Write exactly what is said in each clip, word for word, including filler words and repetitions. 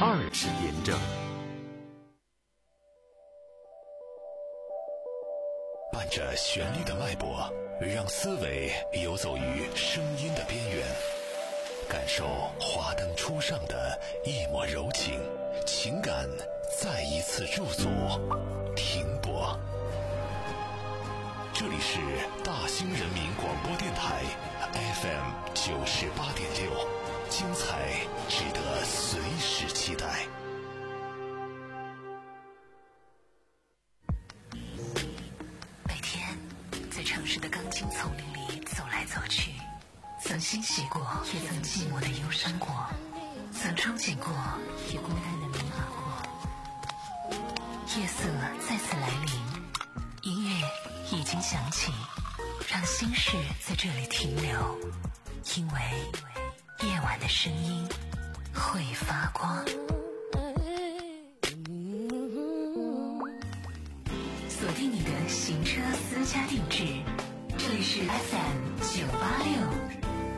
二次验证。 伴着旋律的脉搏，让思维游走于声音的边缘，感受华灯初上的一抹柔情，情感再一次驻足停泊。这里是大兴人民广播电台 F M 九十八点六，精彩值得随时期待。 每天在城市的钢筋丛林里走来走去，曾欣喜过，也曾寂寞的忧伤过，曾憧憬过，也孤单的迷茫过。夜色再次来临，音乐已经响起，让心事在这里停留，因为夜晚的声音会发光。锁定你的行车私家定制，这里是 F M 九八六。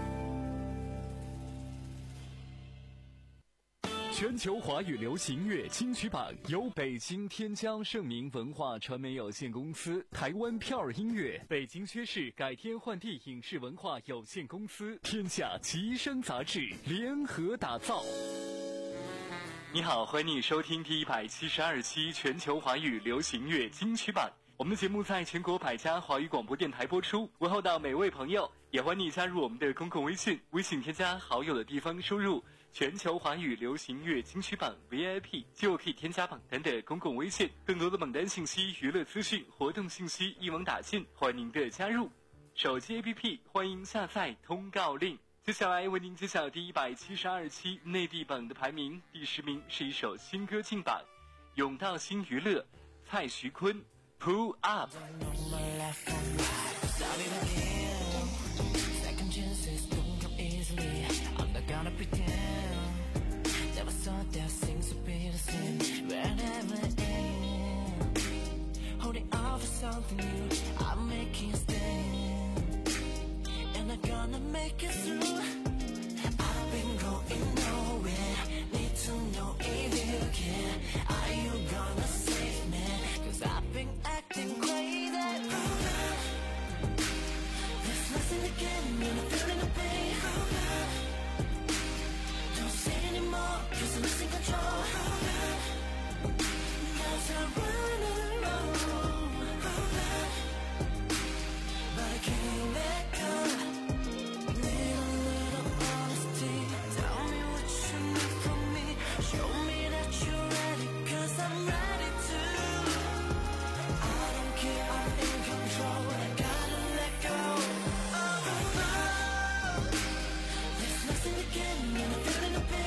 全球华语流行乐金曲榜由北京天江盛明文化传媒有限公司、台湾票儿音乐、北京薛氏改天换地影视文化有限公司、天下奇声杂志联合打造。你好，欢迎你收听第一百七十二期全球华语流行乐金曲榜。我们的节目在全国百家华语广播电台播出，问候到每位朋友，也欢迎你加入我们的公共微信，微信添加好友的地方输入全球华语流行乐金曲榜 V I P 就可以添加榜单的公共微信，更多的榜单信息、娱乐资讯、活动信息一网打尽，欢迎您的加入。手机 A P P 欢迎下载通告令。接下来为您揭晓第一百七十二期内地榜的排名，第十名是一首新歌进榜，永道新娱乐蔡徐坤 Pull Up。 Gonna pretend never thought that things would be the same whenever I am holding out for something new. I'm making a stand and I'm gonna make it through. I've been going nowhere, need to know if you can. Are you gonna save me? Cause I've been acting crazy. There's nothing to gain when I'm feeling the pain. Cause I'm losing control. Cause I'm running alone, but I can't let go. Need a little honesty. Tell me what you need from me. Show me that you're ready, cause I'm ready to. I don't care, I'm in control. Gotta let go. Oh, oh. There's nothing to gain when I'm feeling the pain.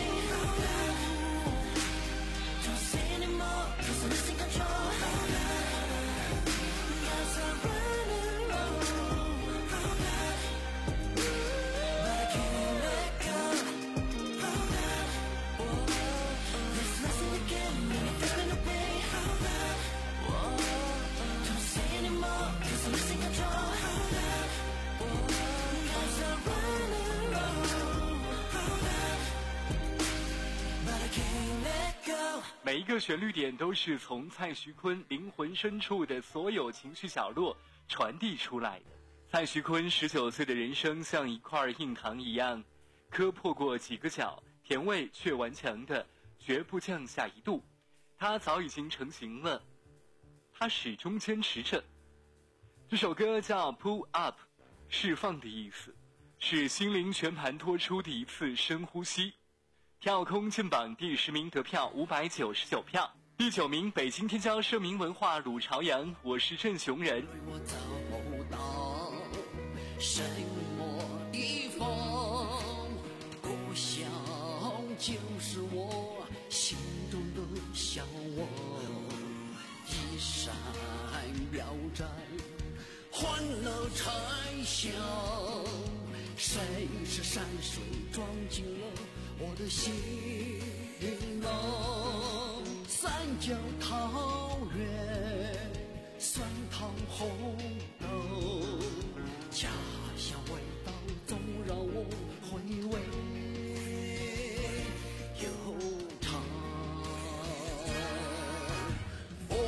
Can't 每一个旋律点都是从蔡徐坤灵魂深处的所有情绪角落传递出来的。蔡徐坤十九岁的人生像一块硬糖一样，磕破过几个角，甜味却顽强的绝不降下一度。他早已经成型了，他始终坚持着。这首歌叫 Pull Up， 释放的意思，是心灵全盘托出的一次深呼吸。跳空进榜第十名得票五百九十九票，第九名北京天骄盛名文化鲁朝阳，我是郑雄人。 我找到什么地方，故乡就是我心中的向往，一闪妙哉欢乐拆响，谁是山水装进了我的心啊，三角桃源，酸汤红豆，家乡味道总让我回味悠长。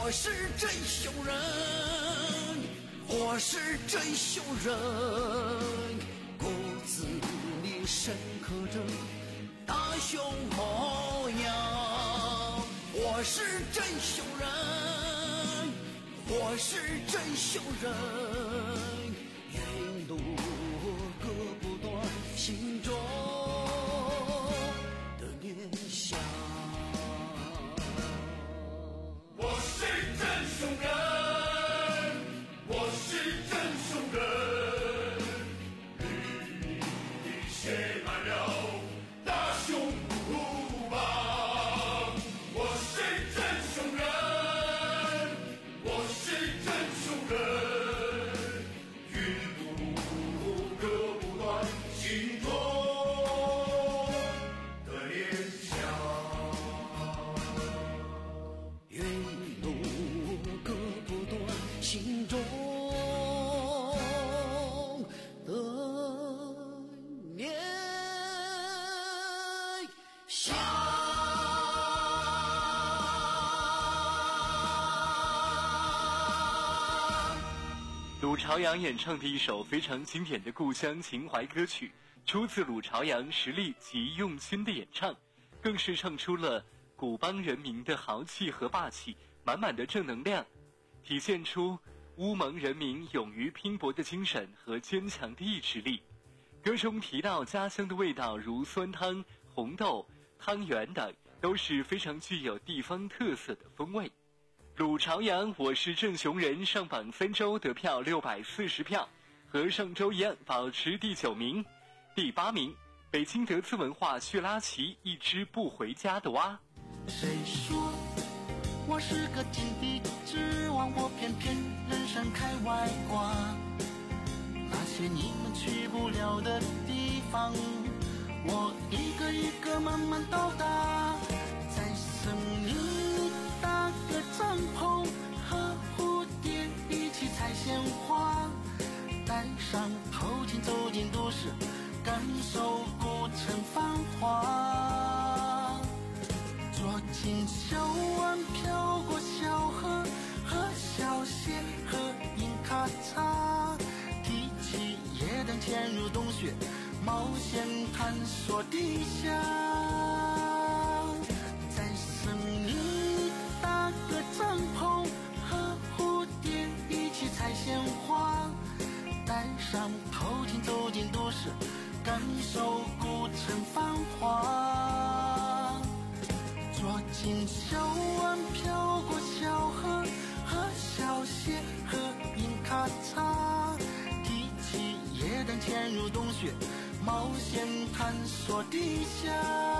我是真熊人，我是真熊人，骨子里深刻着大熊模样。我是真熊人，我是真熊人，云路割不断心中的念想。 我是真熊人，我是真熊人，绿林里写满了大熊鲁莽。我是真熊人，我是真熊人，云路割不断心中的念想。 云路割不断心中的念想。 鲁朝阳演唱的一首非常经典的故乡情怀歌曲，出自鲁朝阳实力及用心的演唱，更是唱出了古邦人民的豪气和霸气，满满的正能量，体现出乌蒙人民勇于拼搏的精神和坚强的意志力。歌中提到家乡的味道，如酸汤、红豆、汤圆等，都是非常具有地方特色的风味。鲁朝阳我是正雄人上榜三周得票六百四十票，和上周一样保持第九名。第八名，北京德资文化叙拉奇一只不回家的蛙。 谁说我是个井底之蛙，我偏偏人生开外挂。那些你们去不了的地方，我一个一个慢慢到达。在森林里搭个帐篷，和蝴蝶一起采鲜花，戴上头巾走进都市，感受古城繁华。坐进小湾飘过小河，和小蟹和饮咖茶，提起夜灯潜入洞穴，冒险探索地下。在森林里搭个帐篷，和蝴蝶一起采鲜花，戴上头巾走进都市，感受古城繁华。坐进小湾飘过小河，和小蟹和饮咖茶，提起夜灯潜入洞穴，冒险探索地下。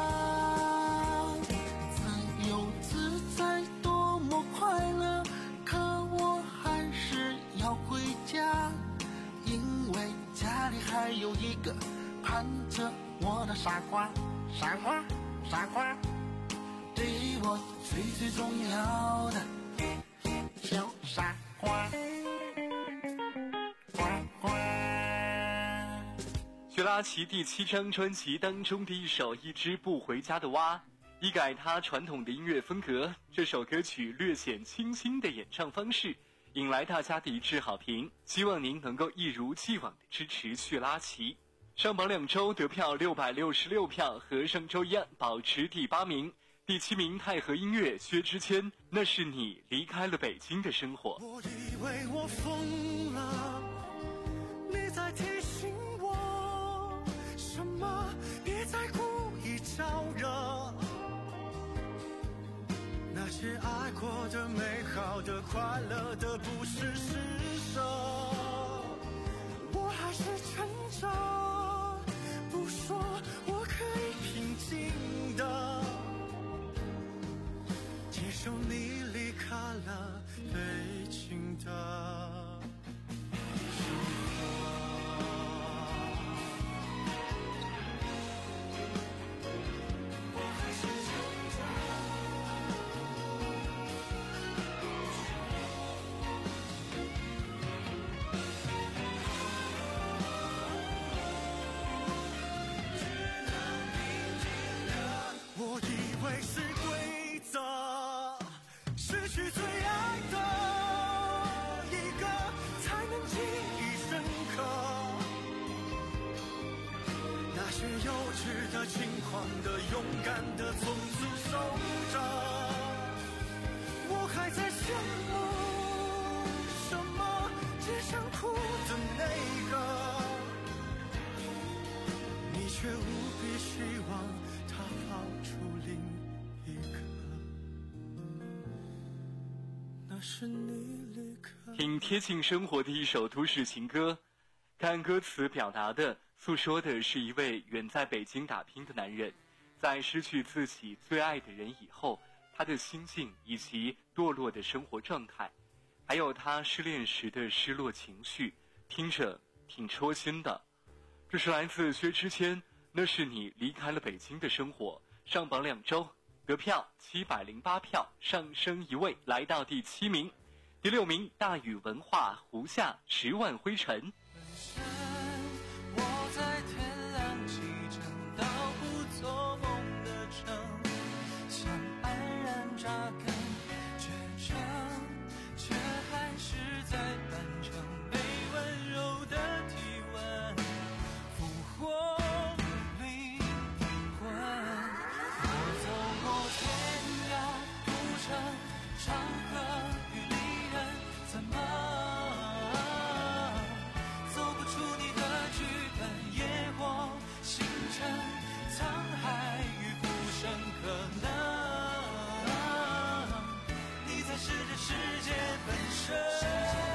自由自在多么快乐，可我还是要回家，因为家里还有一个盼着我的傻瓜，傻瓜，傻瓜，对我最最重要的小傻瓜，呱呱。 叙拉奇第七张专辑当中的一首《一只不回家的蛙》，一改他传统的音乐风格，这首歌曲略显清新的演唱方式，引来大家的一致好评。希望您能够一如既往的支持叙拉奇。上榜两周得票六百六十六票，和上周一样保持第八名。第七名，太和音乐薛之谦，那是你离开了北京的生活。 我以为我疯了，你在提醒我什么？别再故意招惹，那些爱过的、美好的、快乐的，不是施舍。我还是撑着，不说，我可以平静的接受你离开了北京的生活。我还是撑着，只能平静的。我以为是规则，失去最爱实的、轻狂的、勇敢的，从此收着。我还在羡慕什么街上哭的那个，你却无比希望他跑出另一个，那是你离开。 挺贴近生活的一首都市情歌，看歌词表达的诉说的是一位远在北京打拼的男人，在失去自己最爱的人以后，他的心境以及堕落的生活状态，还有他失恋时的失落情绪，听着挺戳心的。这是来自薛之谦，那是你离开了北京的生活，上榜两周，得票七百零八票，上升一位来到第七名。第六名，大宇文化胡夏十万灰尘。 我在天亮启程到不做梦的城，想安然扎根绝城，却还是在半程被温柔的体温俘获灵魂。我走过天涯途程，长河与离人，怎么走不出你的剧本？野火星辰，沧海与浮生，可能你才是这世界本身。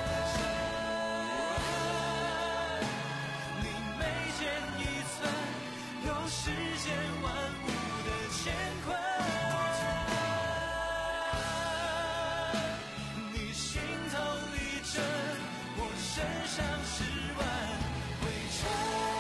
你每见一寸，有世间万物的乾坤。你心头一震，我身上十万灰尘。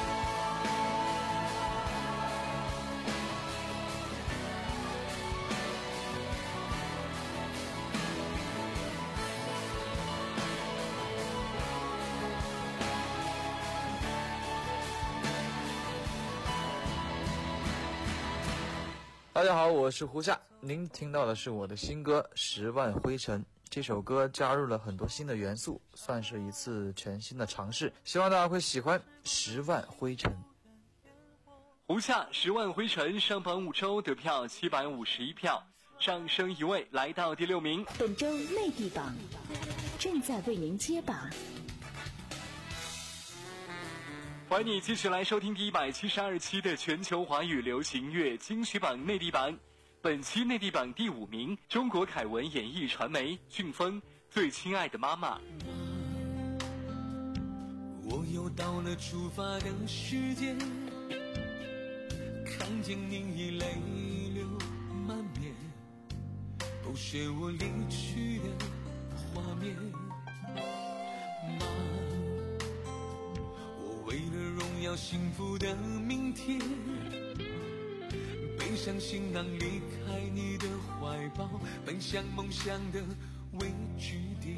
大家好，我是胡夏，您听到的是我的新歌《十万灰尘》。这首歌加入了很多新的元素，算是一次全新的尝试，希望大家会喜欢《十万灰尘》。 胡夏十万灰尘上榜五周，得票七百五十一票，上升一位来到第六名。 本周内地榜正在为您揭榜。 欢迎你继续来收听第一百七十二期的全球华语流行乐金曲榜内地榜。本期内地榜第五名，中国凯文演艺传媒飓风最亲爱的妈妈。 我又到了出发的时间，看见你已泪流满面，勾写我离去的画面。妈，我为了荣耀幸福的明天，背上行囊离开你的怀抱，奔向梦想的未知点。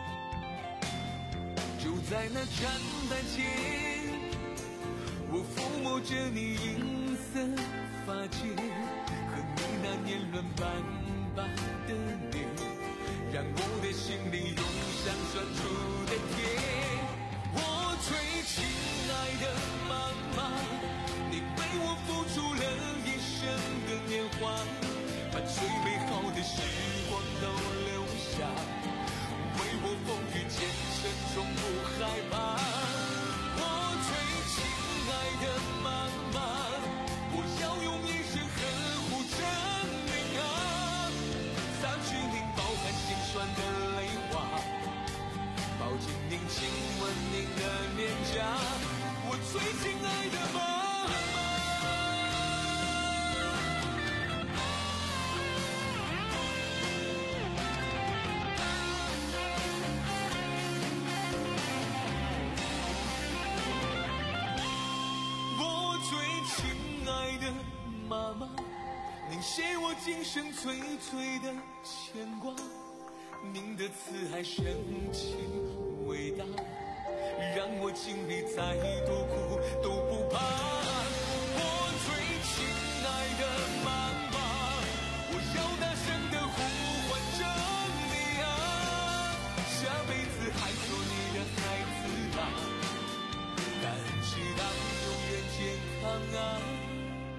就在那站台前，我抚摸着你银色发间，和你那年轮斑斑的脸，让我的心里涌上酸楚的甜。我最亲爱的妈妈，你为我付出了一生的年华，把最美好的时光都留下，为我风雨兼程从不害怕。我最亲爱的妈妈，我要用一生呵护着您啊，擦去您饱含心酸的泪花，抱紧您亲吻您的脸颊，我最亲爱的妈妈。妈妈，您是我今生最最的牵挂，您的慈爱深情伟大，让我经历再多苦都不怕。我最亲爱的妈妈，我要大声的呼唤着你啊，下辈子还做你的孩子吧，但期待永远健康啊。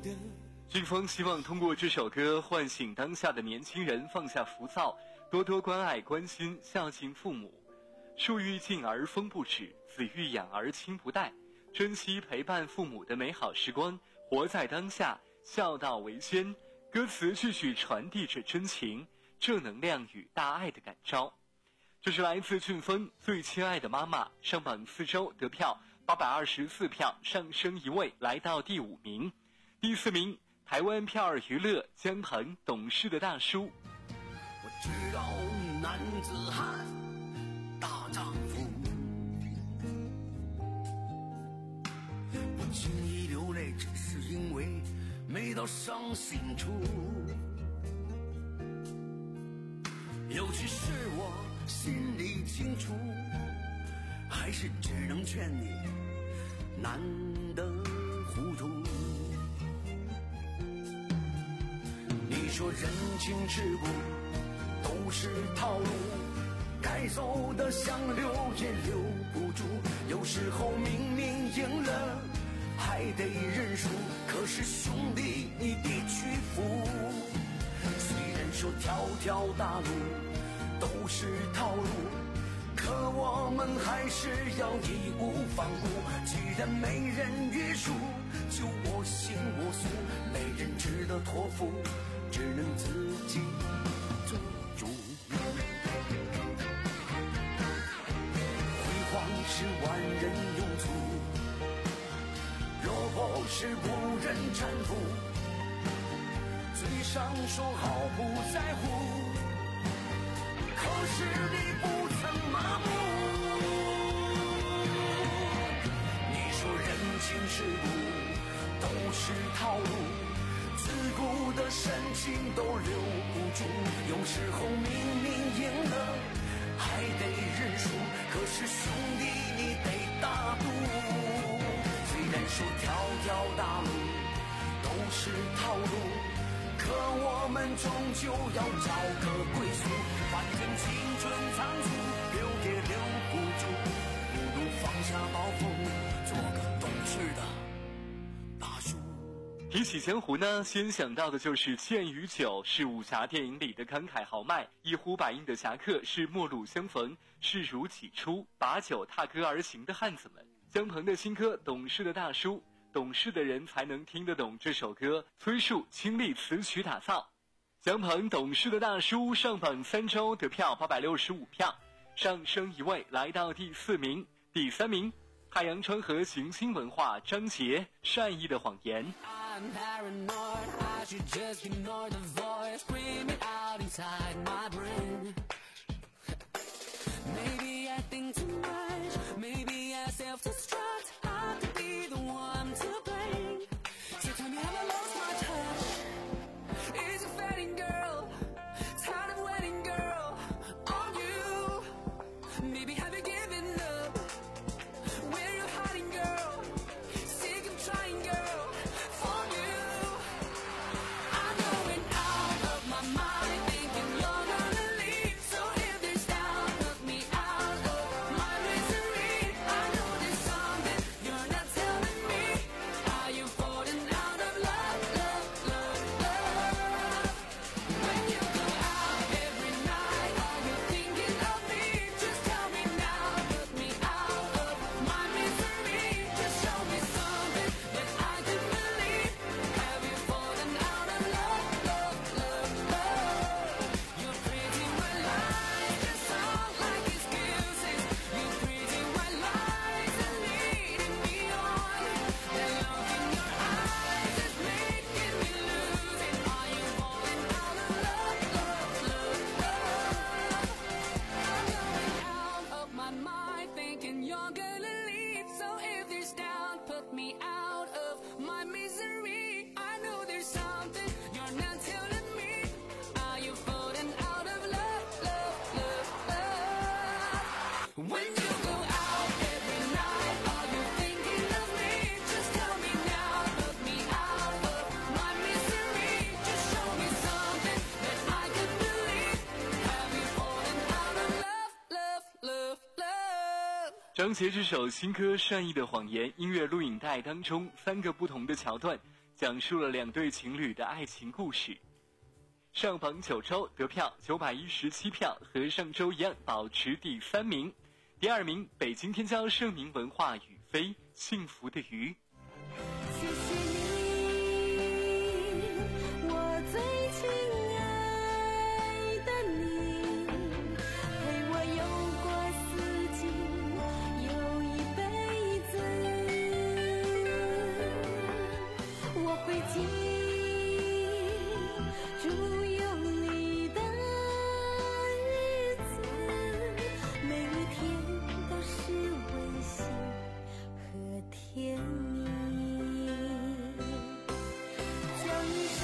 的。 俊峰希望通过这首歌唤醒当下的年轻人，放下浮躁，多多关爱关心孝敬父母。树欲静而风不止，子欲养而亲不待，珍惜陪伴父母的美好时光，活在当下，孝道为先。歌词句句传递着真情、正能量与大爱的感召。这是来自俊峰《最亲爱的妈妈》，上榜四周得票八百二十四票，上升一位来到第五名。第四名，台湾票儿娱乐姜鹏，懂事的大叔。 我知道男子汉大丈夫，不轻易流泪，只是因为没到伤心处。有些事我心里清楚，还是只能劝你难得糊涂。你说人情世故都是套路，该走的想留也留不住，有时候明明赢了还得认输，可是兄弟你得屈服。虽然说条条大路都是套路，可我们还是要义无反顾。既然没人约束，就我行我素，没人值得托付，只能自己做主。辉煌是万人拥簇，落魄是无人搀扶。嘴上说好不在乎，可是你不曾麻木。你说人情世故都是套路，自古的深情都留不住，有时候明明赢了还得认输，可是兄弟你得大度。虽然说条条大路都是套路，可我们终究要找个归宿。反正青春仓促，留也留不住，不如放下包袱，做个懂事的大叔。 提起江湖呢，先想到的就是《剑与酒》，是武侠电影里的慷慨豪迈；一呼百应的侠客，是陌路相逢，视如己出，把酒踏歌而行的汉子们。姜鹏的新歌《懂事的大叔》，懂事的人才能听得懂这首歌，崔恕倾力词曲打造。姜鹏《懂事的大叔》上榜三周得票八百六十五票，上升一位来到第四名。第三名，海洋川河行星文化张杰善意的谎言。 I'm paranoid, I should just ignore the voice screaming out inside my brain. Maybe I think too much, maybe I self-destruct, I could be the one to blame. So tell me have I lost my touch? Is it fading, girl? Tired of waiting, girl, on you. Maybe have you given up? Where you hiding, girl? Sick of trying, girl, for you. I'm going out of my mind, thinking you're gonna leave. So if there's doubt, look me out of my misery. I know there's something you're not telling me. Are you falling out of love, love, love, love? When you go out every night, are you thinking of me? Just tell me now, put me out of my misery. Just show me something that I can believe. Have you fallen out of love, love, love, love? Your pretty white lies just sound like excuses. Your pretty white lies are leading me on. That look in your eyes is making me lose it. Are you falling out of love, love, love, love? I'm going out of my mind, thinking you're gonna leave. So if there's doubt, put me out of my misery. I know there's something you're not telling me. Are you falling out of love, love, love, love? When you go out every night, are you thinking of me? Just tell me now, put me out of my misery. Just show me something that I can believe. Have you fallen out of love, love, love, love? 张杰这首新歌《善意的谎言》音乐录影带当中，三个不同的桥段讲述了两对情侣的爱情故事。上榜九周得票九百一十七票，和上周一样保持第三名。第二名，北京天骄盛名文化雨飞《幸福的鱼》。 谢谢你，我最亲爱的你，陪我游过四季，有一辈子，我会记住有你的日子，每一天都是温馨和甜蜜。叫一声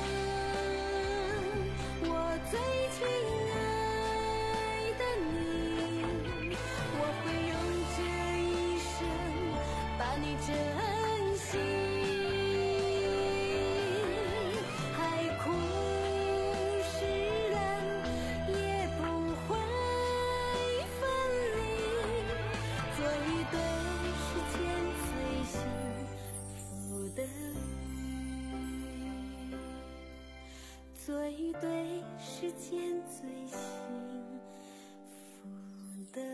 我最亲爱的你，我会用这一生把你珍惜。海枯石烂也不会分离，做一对世间最幸福的鱼，做一对世间最幸福的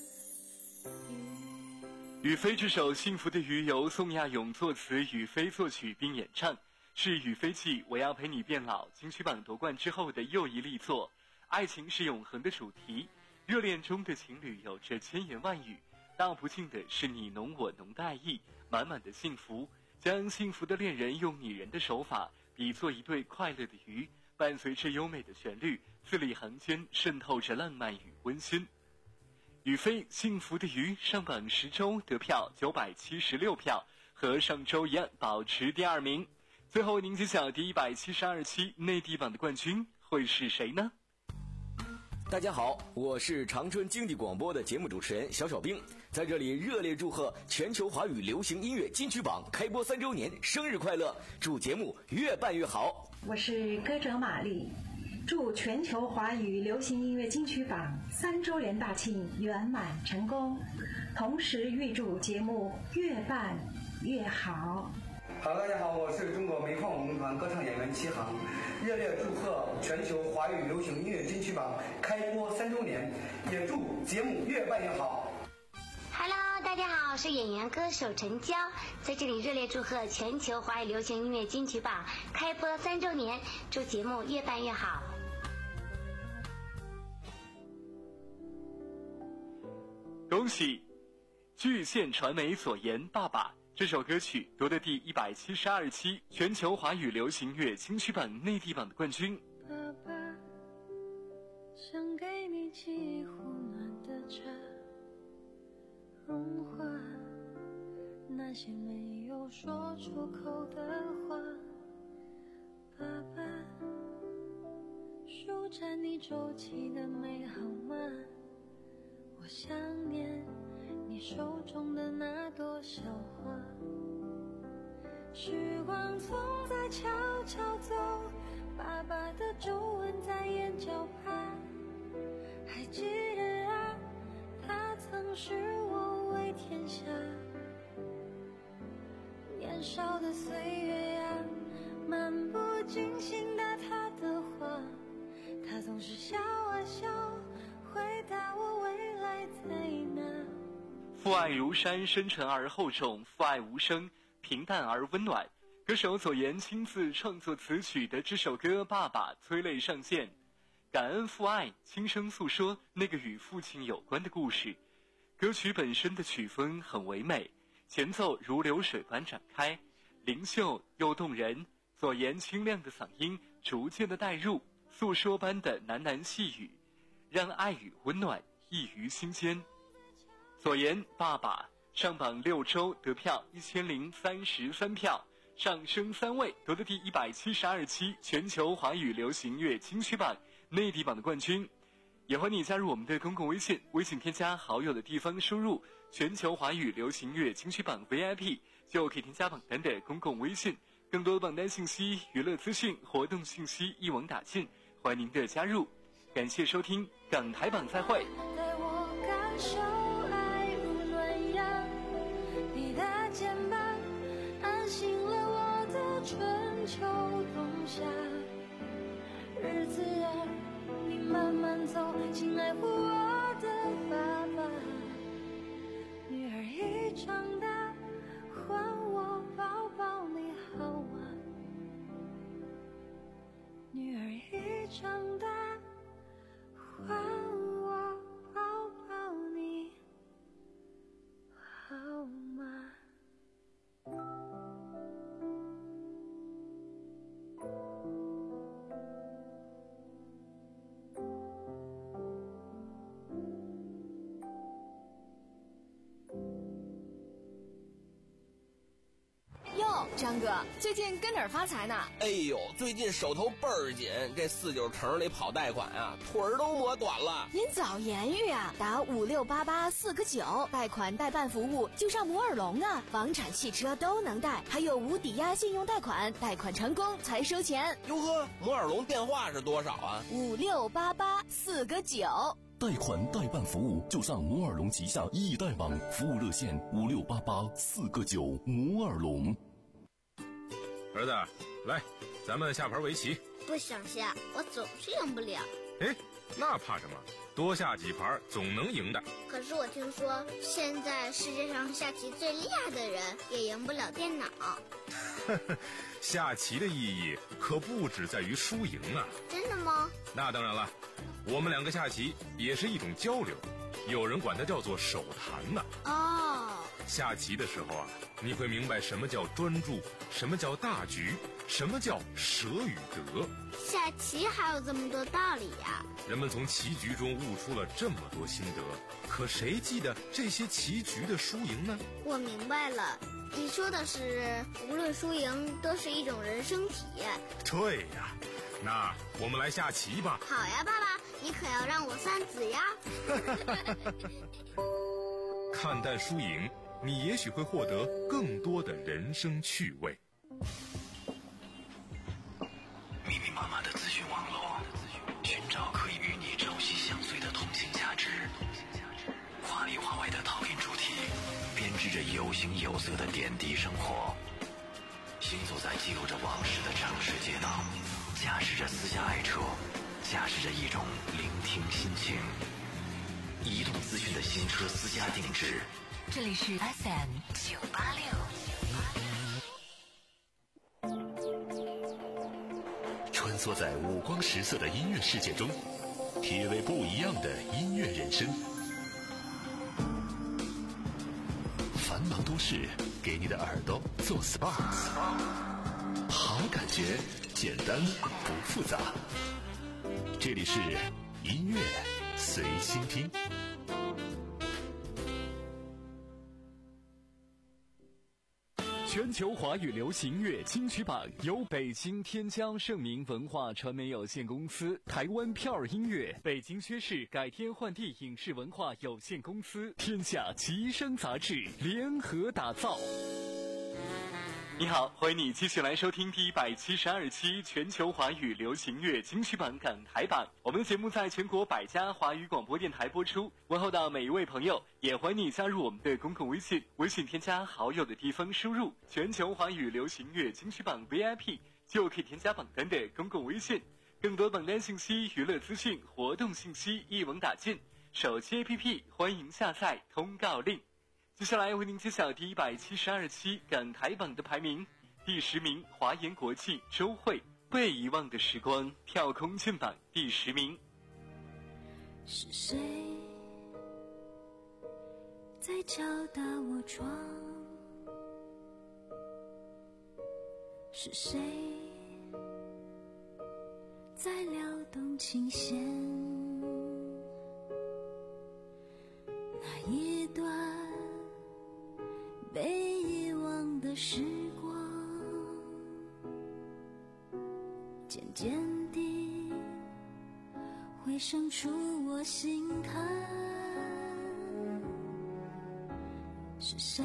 鱼。 雨飞这首《幸福的鱼》由宋亚勇作词，雨飞作曲并演唱，是雨飞继《我要陪你变老》金曲榜夺冠之后的又一力作。爱情是永恒的主题，热恋中的情侣有着千言万语，道不尽的是你侬我侬的爱意，满满的幸福。将幸福的恋人用拟人的手法比作一对快乐的鱼，伴随着优美的旋律，字里行间渗透着浪漫与温馨。雨飞《幸福的鱼》上榜十周得票九百七十六票，和上周一样保持第二名。最后您揭晓第一百七十二期内地榜的冠军会是谁呢？ 大家好，我是长春经济广播的节目主持人小小兵，在这里热烈祝贺全球华语流行音乐金曲榜开播三周年，生日快乐！祝节目越办越好。 我是歌者玛丽，祝全球华语流行音乐金曲榜三周年大庆圆满成功，同时预祝节目越办越好。 好，大家好，我是中国煤矿文工团歌唱演员齐航，热烈祝贺全球华语流行音乐金曲榜开播三周年，也祝节目越办越好。 Hello， 大家好，我是演员歌手陈娇，在这里热烈祝贺全球华语流行音乐金曲榜开播三周年，祝节目越办越好。 恭喜巨献传媒所言爸爸这首歌曲夺得第一百七十二期全球华语流行乐金曲榜内地榜的冠军。 爸爸想给你沏一壶暖的茶，融化那些没有说出口的话。爸爸舒展你周期的美好吗？我想念你手中的那朵小花。时光总在悄悄走，爸爸的皱纹在眼角爬。还记得啊，他曾是我为天下。年少的岁月呀，漫不经心的他的话，他总是笑啊笑，回答我未来在哪。 父爱如山，深沉而厚重；父爱无声，平淡而温暖。歌手左岩亲自创作词曲的这首歌《爸爸》催泪上线，感恩父爱，轻声诉说那个与父亲有关的故事。歌曲本身的曲风很唯美，前奏如流水般展开，灵秀又动人。左岩清亮的嗓音逐渐的带入，诉说般的喃喃细语，让爱与温暖溢于心间。左岩爸爸上榜六周得票一千零三十三票，上升三位，夺得第一百七十二期全球华语流行乐金曲榜内地榜的冠军。也欢迎你加入我们的公共微信，微信添加好友的地方输入全球华语流行乐金曲榜 V I P 就可以添加榜单的公共微信，更多的榜单信息、娱乐资讯、活动信息一网打尽，欢迎您的加入。感谢收听港台榜，再会。 带我感受爱如暖阳，你的肩膀安心了我的春秋冬夏，日子啊，你慢慢走，请爱护我的爸爸。女儿已长大，换我抱抱你好吗？女儿已长大，换我抱抱你好吗？ 张哥，最近跟哪儿发财呢？ 哎呦，最近手头倍儿紧，这四九城里跑贷款啊，腿儿都磨短了。 您早言语啊，打五六八八四个九，贷款代办服务就上摩尔龙啊，房产、汽车都能贷，还有无抵押信用贷款，贷款成功才收钱。 哟呵，摩尔龙电话是多少啊？ 五六八八四个九。 贷款代办服务就上摩尔龙旗下易贷网，服务热线五六八八四个九，摩尔龙。 儿子，来，咱们下盘围棋。 不想下，我总是赢不了。 哎，那怕什么？多下几盘总能赢的。 可是我听说，现在世界上下棋最厉害的人也赢不了电脑。 下棋的意义可不只在于输赢啊！ 真的吗？ 那当然了，我们两个下棋也是一种交流，有人管它叫做手谈呢。 哦。 下棋的时候啊，你会明白什么叫专注，什么叫大局，什么叫舍与得。 下棋还有这么多道理呀！ 人们从棋局中悟出了这么多心得，可谁记得这些棋局的输赢呢？ 我明白了，你说的是无论输赢都是一种人生体验。 对呀，那我们来下棋吧。 好呀，爸爸，你可要让我算子呀。 看淡输赢，你也许会获得更多的人生趣味。 密密麻麻的资讯网络，寻找可以与你朝夕相随的通信价值。华里华外的讨论主题，编织着有形有色的点滴生活。行走在记录着往事的城市街道，驾驶着私家爱车，驾驶着一种聆听心情。移动资讯的新车私家定制。 这里是 F M 九八六。 穿梭在五光十色的音乐世界中，体味不一样的音乐人生。繁忙都市给你的耳朵做 S P A， 好感觉，简单不复杂。这里是音乐随心听。 全球华语流行乐金曲榜由北京天江盛明文化传媒有限公司、台湾票儿音乐、北京薛氏改天换地影视文化有限公司、天下吉声杂志联合打造。你好，欢迎你继续来收听第一百七十二期全球华语流行乐金曲榜港台榜。我们的节目在全国百家华语广播电台播出。问候到每一位朋友，也欢迎你加入我们的公共微信，微信添加好友的地方输入全球华语流行乐金曲榜 V I P， 就可以添加榜单的公共微信。更多榜单信息、娱乐资讯、活动信息一网打尽。手机 A P P 欢迎下载通告令。接下来为您揭晓第一百七十二期港台榜的排名。第十名，华研国际周蕙，被遗忘的时光，跳空剑榜第十名。 是谁在敲打我窗？是谁在撩动琴弦？那一段被遗忘的时光，渐渐地回生出我心坎。是谁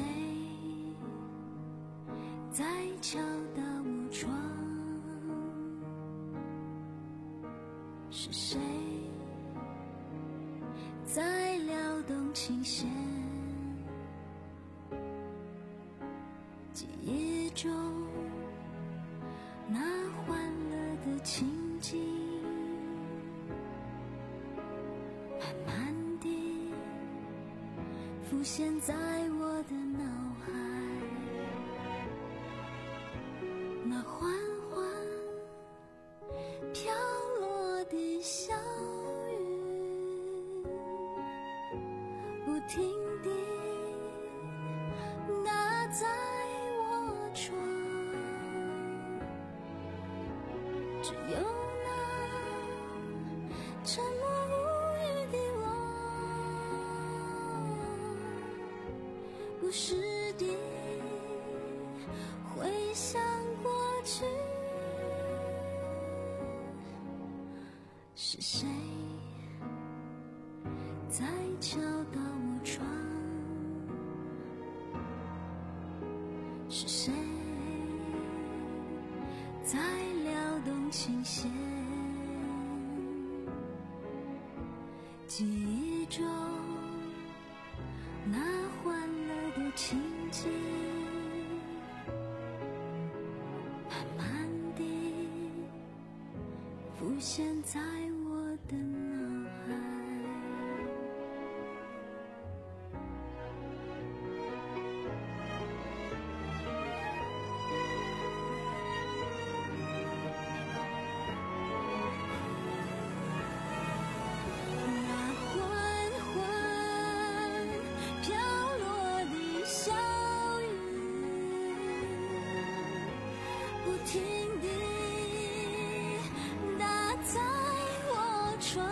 在敲打我窗？是谁在撩动琴弦？记忆中浮现在我的脑海，那缓缓飘落的小雨，不停地打在我窗，只有那沉默无语的我，不时地回想过去，是谁在敲打我窗？是谁在撩动琴弦？记忆中那欢乐的情景，慢慢地浮现在我的脑海。停地打在我窗，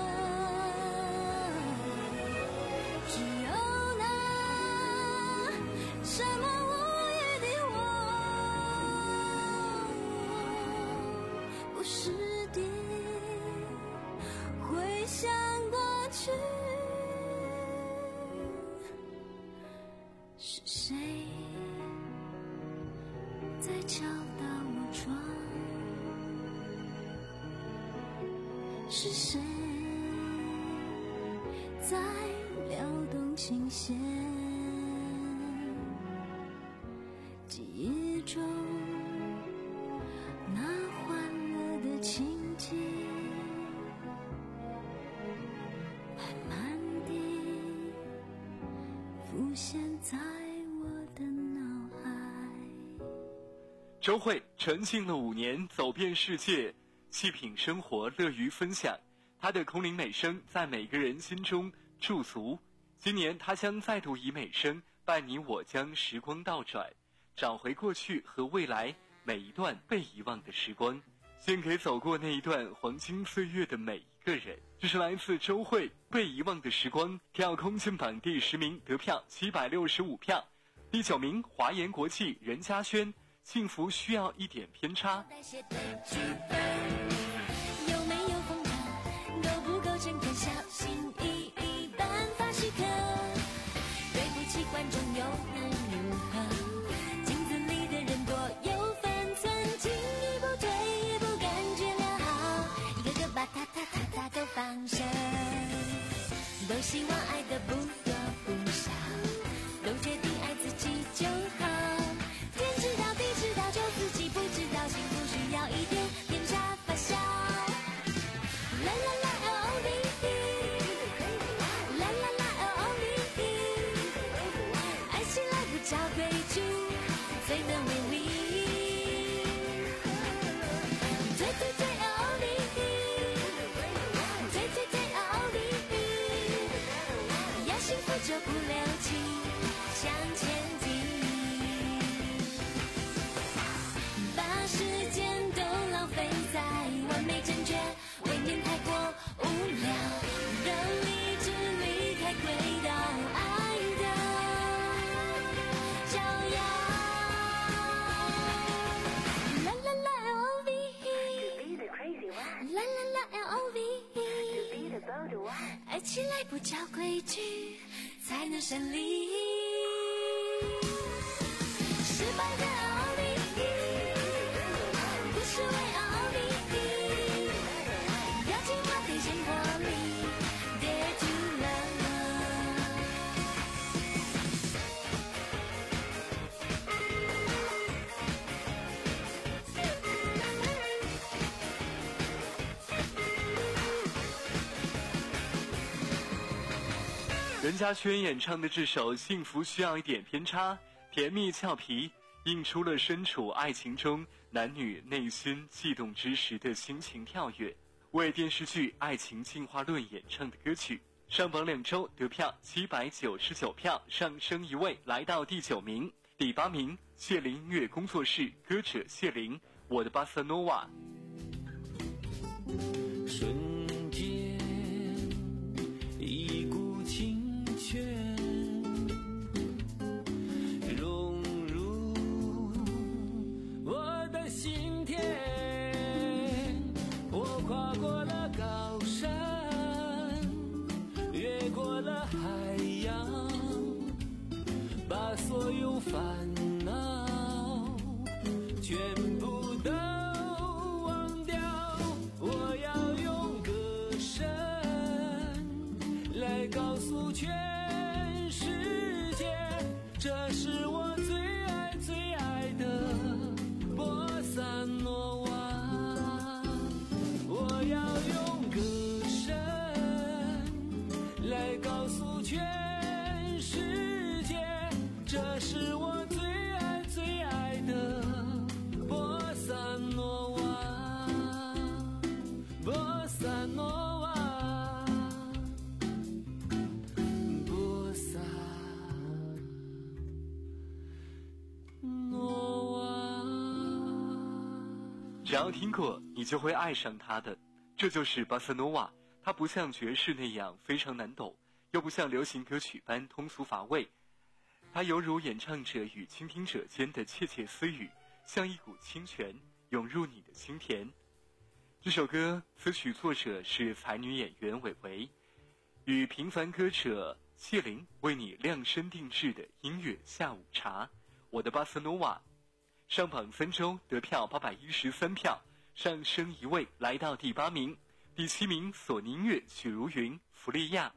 只有那什么无语的我，不时地回想过去，是谁在敲打我窗？是谁在撩动琴弦？记忆中那欢乐的情景，慢慢地浮现在我的脑海。 周蕙沉浸了五年，走遍世界，细品生活，乐于分享。她的空灵美声在每个人心中驻足。今年，她将再度以美声伴你我将时光倒转，找回过去和未来每一段被遗忘的时光，献给走过那一段黄金岁月的每一个人。这是来自周蕙《被遗忘的时光》，跳空间榜第十名，得票七百六十五票。第九名，华研国际任嘉轩，幸福需要一点偏差。 有没有风格都不够诚恳，小心翼翼颁发许可，对不起观众又能如何？镜子里的人多有分寸，进一步退一步，感觉良好，一个个把他他他他都放生，都希望爱的不多不少，都决定爱自己就好。天知道地知道，就自己不知道，幸福需要一点偏差发酵。啦啦啦 L O V E， 啦啦啦 L O V E， 爱起来不找规矩，最能为力。对对对 L O V E， 对对对 L O V E， 要幸福就不留情，向前进。把时间都浪费在完美正确，未免太过无聊，让理智离开轨道，爱的招摇。啦啦啦 L O V E， 啦啦啦 L O V E， 爱起来不找规矩，才能胜利。失败的 L O V E， 不是为 L O V E， 要进化得先破例 ，Dare to love。 任家萱演唱的这首《幸福需要一点偏差》，甜蜜俏皮，映出了身处爱情中男女内心悸动之时的心情跳跃。为电视剧《爱情进化论》演唱的歌曲，上榜两周得票七百九十九票，上升一位来到第九名。第八名，谢林音乐工作室，歌者谢林，我的巴塞诺瓦。 瞬间一股清泉融入我的心田，我跨过了高山，越过了海洋，把所有烦恼全部都忘掉，我要用歌声来告诉全世界，这是我最爱最爱的波萨诺瓦。我要用歌声来告诉全世界，这是我最爱最爱的波萨诺瓦，波萨诺瓦，波萨诺瓦。 只要听过，你就会爱上它的。这就是巴塞诺瓦，它不像爵士那样非常难懂，又不像流行歌曲般通俗乏味。它犹如演唱者与倾听者间的窃窃私语，像一股清泉涌入你的心田。这首歌词曲作者是才女演员韦唯，与平凡歌者谢林为你量身定制的音乐下午茶。我的巴塞诺瓦上榜三周得票八百一十三票，上升一位来到第八名。第七名，索尼音乐许茹芸弗利亚。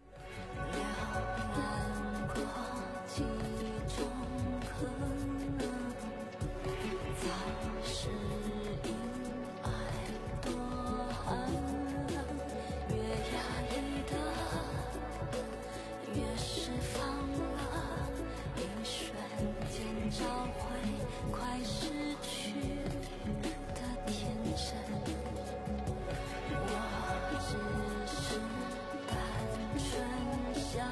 我只是单纯想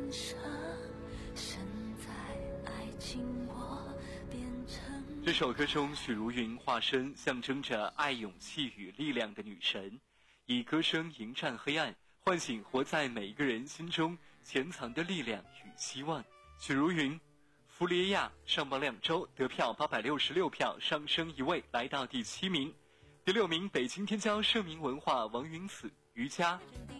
舍，身在爱情我变成。 这首歌中，许茹芸化身象征着爱、勇气与力量的女神，以歌声迎战黑暗，唤醒活在每一个人心中潜藏的力量与希望。许茹芸弗列亚上榜两周，得票八百六十六票，上升一位，来到第七名。第六名，北京天骄盛名文化王云子瑜伽。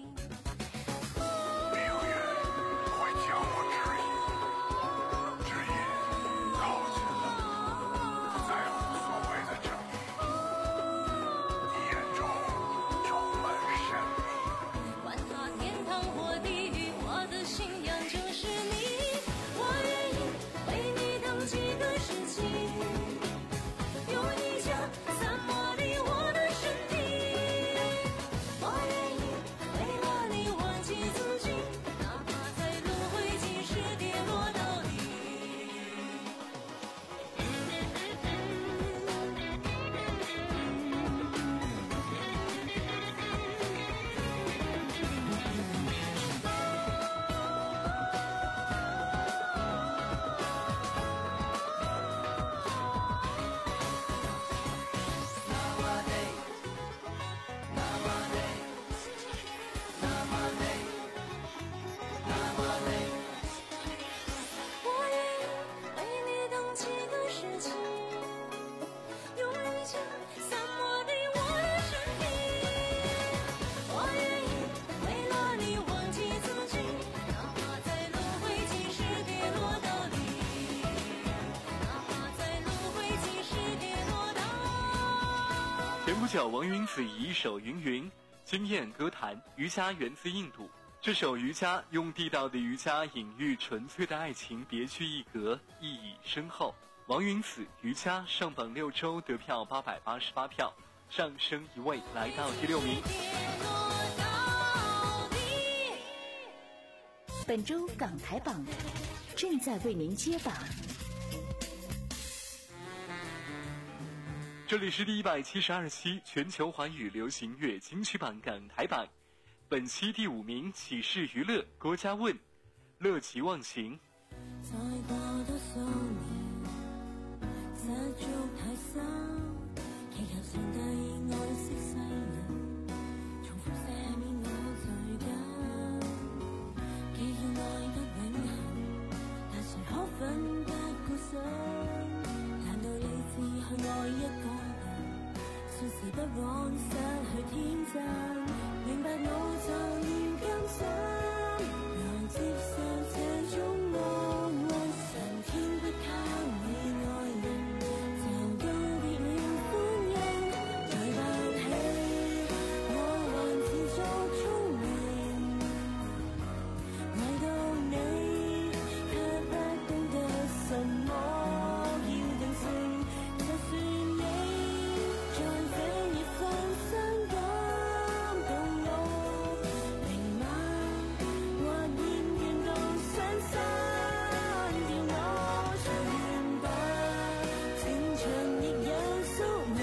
前不久，王云子以一首《云云》惊艳歌坛。瑜伽源自印度，这首瑜伽用地道的瑜伽隐喻纯粹的爱情，别具一格，意义深厚。王云子瑜伽上榜六周，得票八百八十八票，上升一位，来到第六名。 本周港台榜正在为您揭榜。 这里是第一百七十二期全球华语流行乐金曲榜港台榜，本期第五名启示娱乐郭嘉问，乐极忘形。 再過多數年，失足太深，祈求上帝愛惜世人，重複赦免我罪疚。既然愛得永恆，但誰可奮不顧身？難道理智去愛一個人，瞬時不枉失去天真？明白我就要甘心，來接受這種愛。神天不靠你愛人，就告別了歡欣。對不起，我還自作聰明，唯獨你卻不懂得什麼要定性。就算你在這夜放生感動我，明晚或厭倦到傷心掉我，隨緣吧，情場亦有宿命。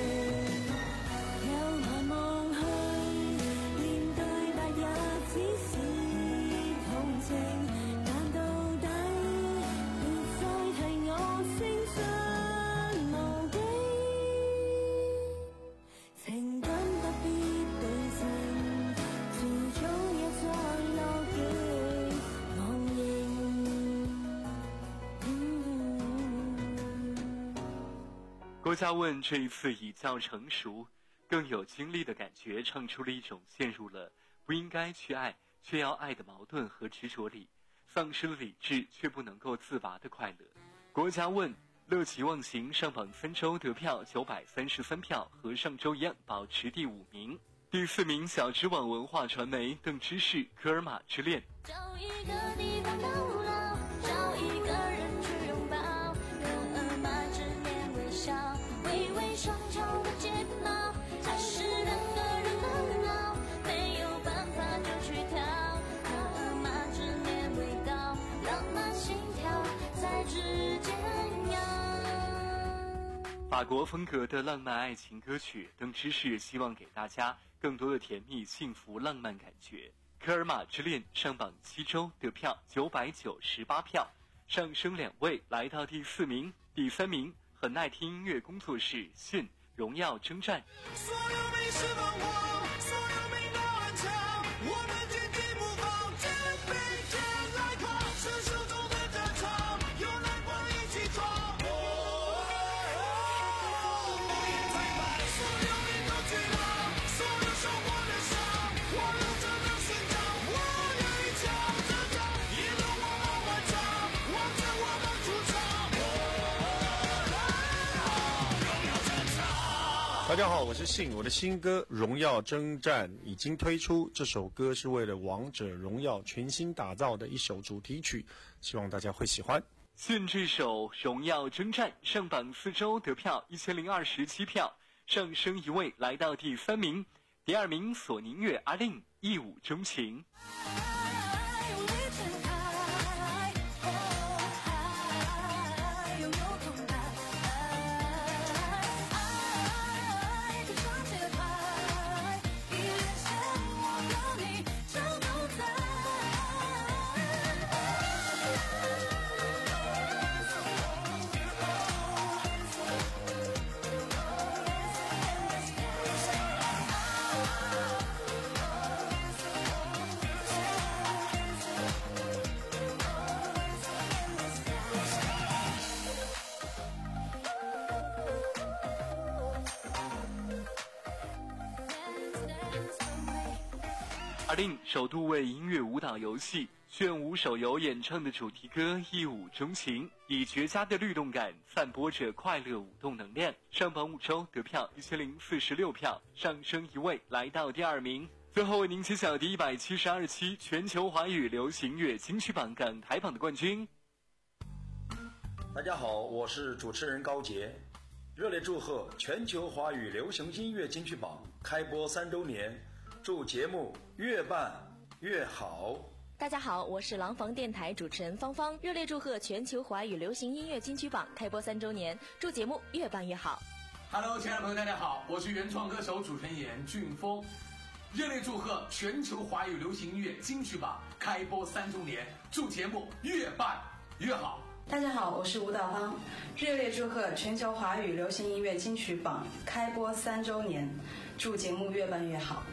又盼望去面對白日只是同情，但到底別再替我聲信無境。情感不必對稱，遲早也在落極忘形。 郭嘉问这一次以较成熟、更有经历的感觉，唱出了一种陷入了不应该去爱却要爱的矛盾和执着里，丧失了理智却不能够自拔的快乐。郭嘉问乐极忘形上榜三周，得票九百三十三票，和上周一样保持第五名。第四名，小知网文化传媒邓芝士科尔玛之恋。 找一个地方到老，找一个人去拥抱，用耳马之恋微笑，微微双翘的睫毛，还是两个人很老，没有办法就去跳，耳马之恋味道，浪漫心跳在指尖摇。 法国风格的浪漫爱情歌曲，邓芝士希望给大家更多的甜蜜、幸福、浪漫感觉。 科尔玛之恋上榜七周得票九百九十八票，上升两位来到第四名。第三名很爱听音乐工作室信荣耀征战。 所有美食繁华，所有美妙安详，我们紧紧不放，这比天来狂，是手中的战场，有蓝光一起闯。再把所有命都去了，所有生活的伤，我留着能寻找，我愿意抢着找，一路我往外闯，望着我们出场。 大家好，我是信，我的新歌《荣耀征战》已经推出。这首歌是为了《王者荣耀》全新打造的一首主题曲，希望大家会喜欢。 信这首《荣耀征战》上榜四周得票一千零二十七票，上升一位来到第三名。第二名索宁月阿令一舞钟情。阿令首度为音乐舞蹈游戏炫舞手游演唱的主题歌《一舞钟情》，以绝佳的律动感散播着快乐舞动能量。上榜五周得票一千零四十六票，上升一位来到第二名。最后为您揭晓第一百七十二期全球华语流行乐金曲榜港台榜的冠军。 大家好，我是主持人高杰，热烈祝贺全球华语流行音乐金曲榜开播三周年，祝节目越办越好。 大家好，我是廊坊电台主持人芳芳，热烈祝贺全球华语流行音乐金曲榜开播三周年，祝节目越办越好。 Hello， 亲爱的朋友，大家好，我是原创歌手主持人严俊峰，热烈祝贺全球华语流行音乐金曲榜开播三周年，祝节目越办越好。 大家好，我是吴道芳，热烈祝贺全球华语流行音乐金曲榜开播三周年，祝节目越办越好。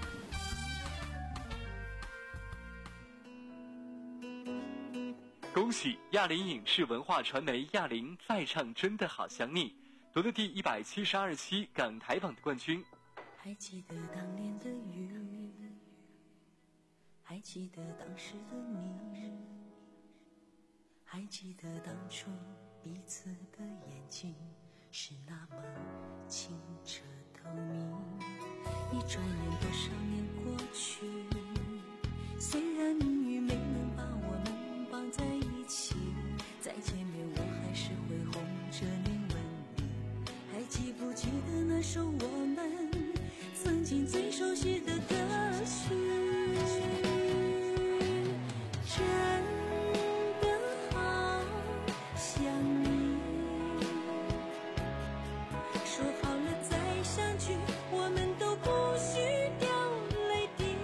恭喜亚林影视文化传媒亚林再唱《真的好想你》，夺得第一百七十二期港台榜的冠军。 还记得当年的雨，还记得当时的你，还记得当初彼此的眼睛是那么清澈透明。一转眼多少年过去，虽然命运没能把我们绑在一起，再见面我还是会红着脸问你，还记不记得那首我们曾经最熟悉的歌曲？真的好想你，说好了再相聚，我们都不许掉泪滴。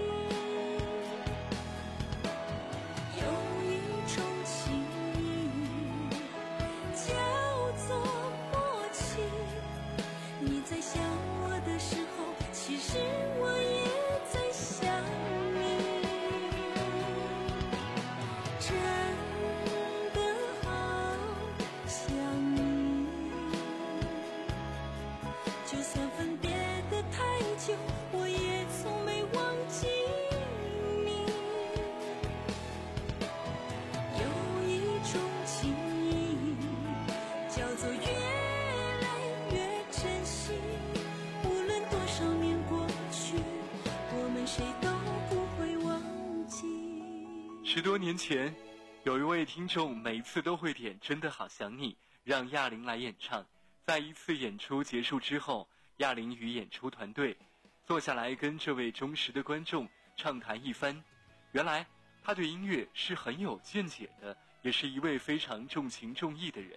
有一种情谊叫做默契，你在想我的时候，其实我也在想你。真的好想你，就算分别的太久，我也从没忘记你。有一种情谊叫做越来越珍惜，无论多少年过去，我们谁都不会忘记。 十多年前，有一位听众每次都会点《真的好想你》，让亚玲来演唱。在一次演出结束之后，亚玲与演出团队坐下来跟这位忠实的观众畅谈一番。原来他对音乐是很有见解的，也是一位非常重情重义的人。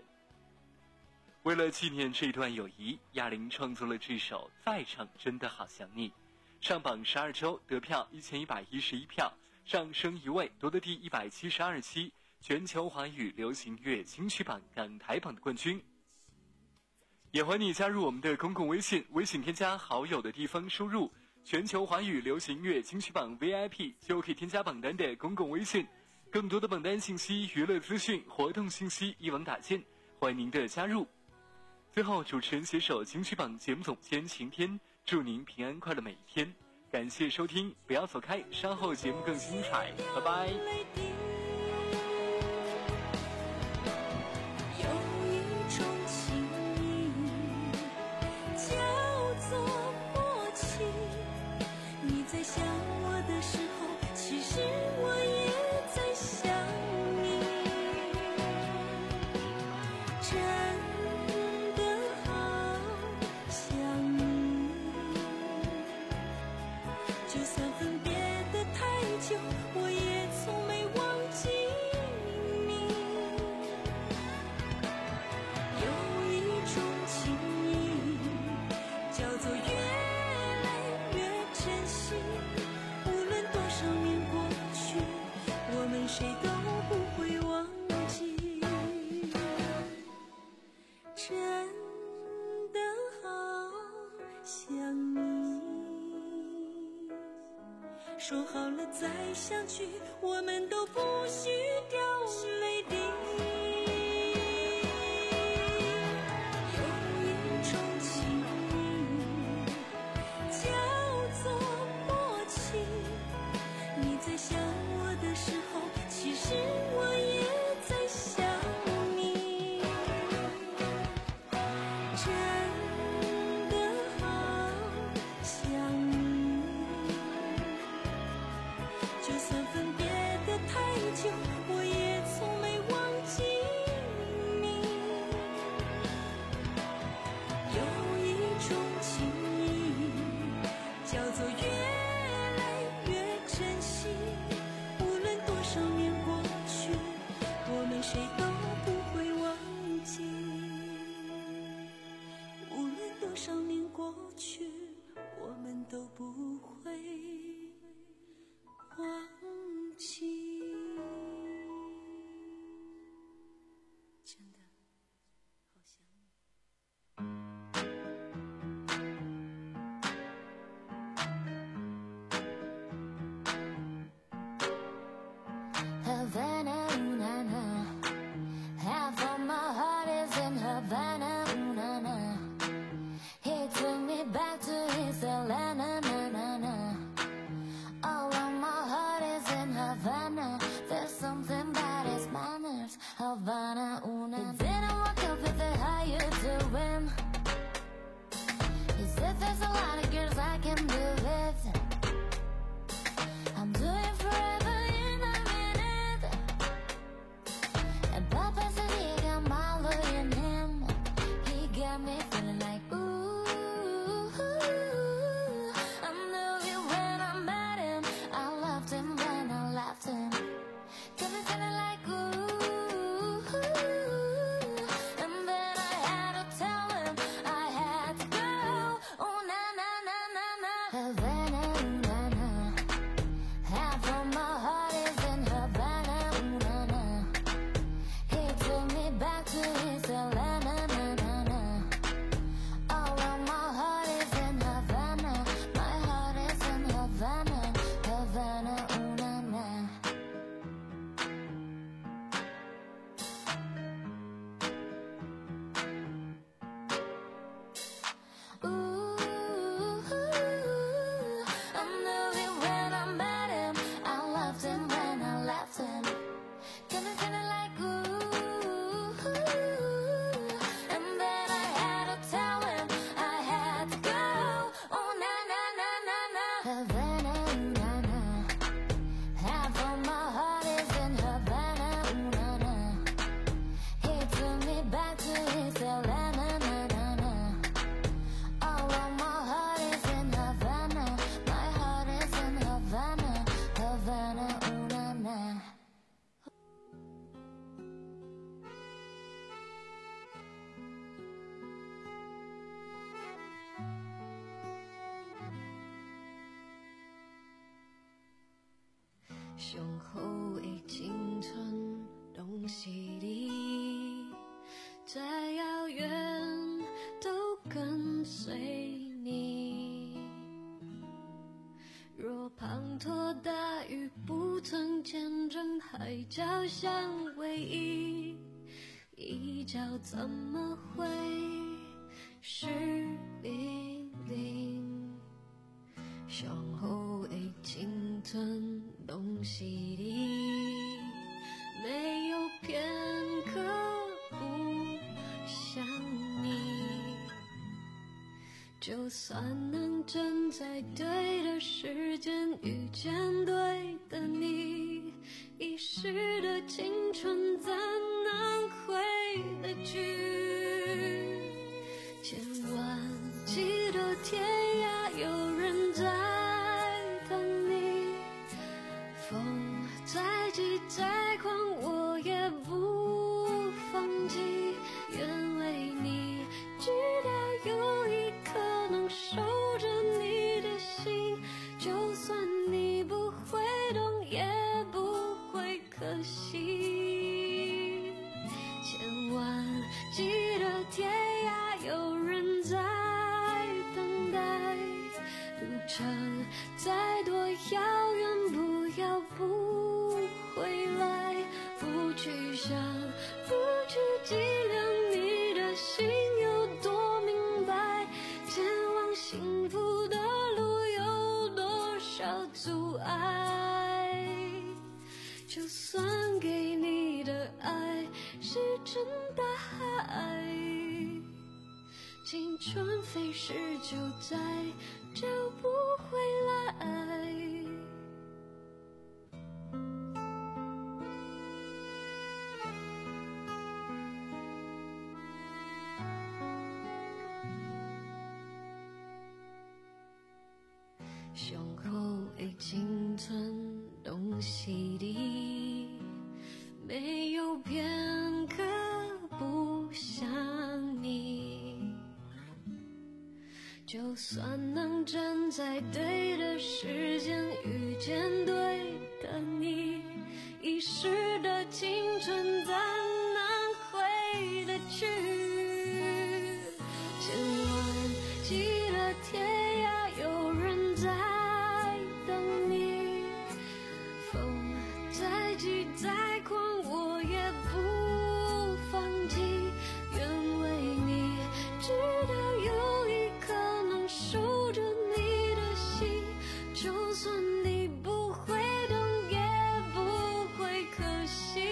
为了纪念这段友谊，亚玲创作了这首《再唱真的好想你》。 上榜十二周，得票一千一百一十一票，上升一位，夺得第一百七十二期全球华语流行乐金曲榜港台榜的冠军。也欢迎你加入我们的公共微信，微信添加好友的地方输入全球华语流行乐金曲榜 V I P 就可以添加榜单的公共微信，更多的榜单信息、娱乐资讯、活动信息一网打尽，欢迎您的加入。最后，主持人携手金曲榜节目总监晴天，祝您平安快乐每一天。感谢收听，不要走开，稍后节目更精彩，拜拜。 有一种情谊叫做默契，你在想我的时候，其实我也在想你，真的好想你，就算分别的太久，我也从没忘记你。有一种情谊叫做越来越珍惜，无论多少年过去，我们谁都不会忘记。真的好想你，说好了再相聚，我们都不许掉泪滴。有一种情谊叫做默契，你在想我的时候，其实我也在想你，真的好想你，就算分别的太久，我也从没忘记你。有一种情谊叫做越来越珍惜，无论多少年过去，我们谁都不会忘记。无论多少年过去，我们都不会忘记。真的好想你。 Havana, ooh, na, na. Half of my heart is in Havana, ooh, na, na. He took me back to his Atlanta, na, na, na. All of my heart is in Havana. There's something about his manners, Havana, ooh, na, na. It didn't work out with the how you doing. He said there's a lot of girls I can do with. I'm doing forever in a minute. And Papa said he got my love in him. He got me feeling like ooh. I knew it when I met him. I loved him when I left him. Got me feeling like ooh. And then I had to tell him I had to go. Oh na na na na na. Havana, ooh, na na. Half of my heart is in Havana, ooh, na na. He took me back to his Atlanta, na na na. All of my heart is in Havana. My heart is in Havana, Havana, ooh, na na. Ooh, I knew it when I met him. I loved him when I left him. Got me feeling like ooh. And then I had to tell him I had to go. Oh na na na na na. Havana, ooh, na na. Half of my heart is in Havana, ooh, na na. He took me back to his Atlanta, na na na. All of my heart is in Havana. My heart is in Havana, Havana, ooh, na na. 雄厚的青春拢是你，再遥远都跟随你。若滂沱大雨不曾见证海角相偎依，一角怎么会是零零？雄厚的青春拢是你，没有片刻不想你。就算能站在对的时间遇见对的你，一时的青春怎能回得去？千万记得天涯有人在等你，风再急再狂我也不放弃，愿为你知道有一颗能守着你的心，就算你不会懂也不会可惜。千万记得天涯有人在等待，路程再多遥远不要不回来，不去想不去计量你的心有多明白，前往幸福的路有多少阻碍。就算给你的爱是真的爱，青春飞逝就再找不回来。雄厚的青春拢是你，没有片刻不想你。就算能站在对的时间遇见对的你，一时的青春怎能回得去？千万记得天涯有人在等你，风再急再狂我也不放弃，愿为你知道有一颗能守着你的心，就算你不会懂也不会可惜。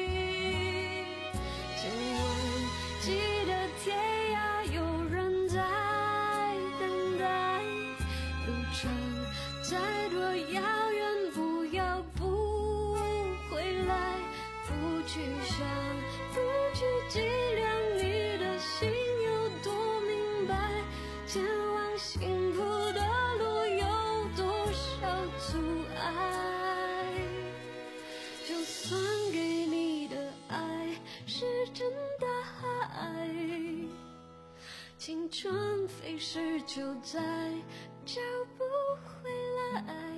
千万记得天涯有人在等待，路程再多遥远不要不回来，不去想不去计量你的心有多明白，前往幸福的路有多少阻碍。就算给你的爱是真的爱，青春飞逝就再找不回来。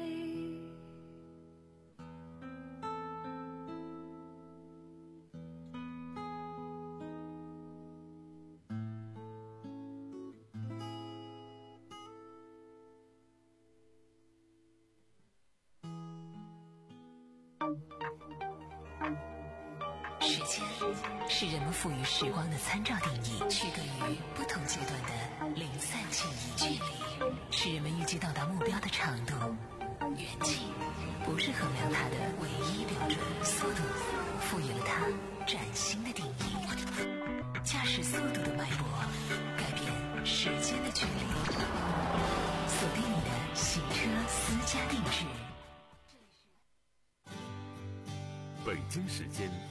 时间是人们赋予时光的参照定义，区隔于不同阶段的零散记忆。距离是人们预计到达目标的长度，远近不是衡量它的唯一标准。速度赋予了它崭新的定义。驾驶速度的脉搏，改变时间的距离。锁定你的行车私家定制。 北京时间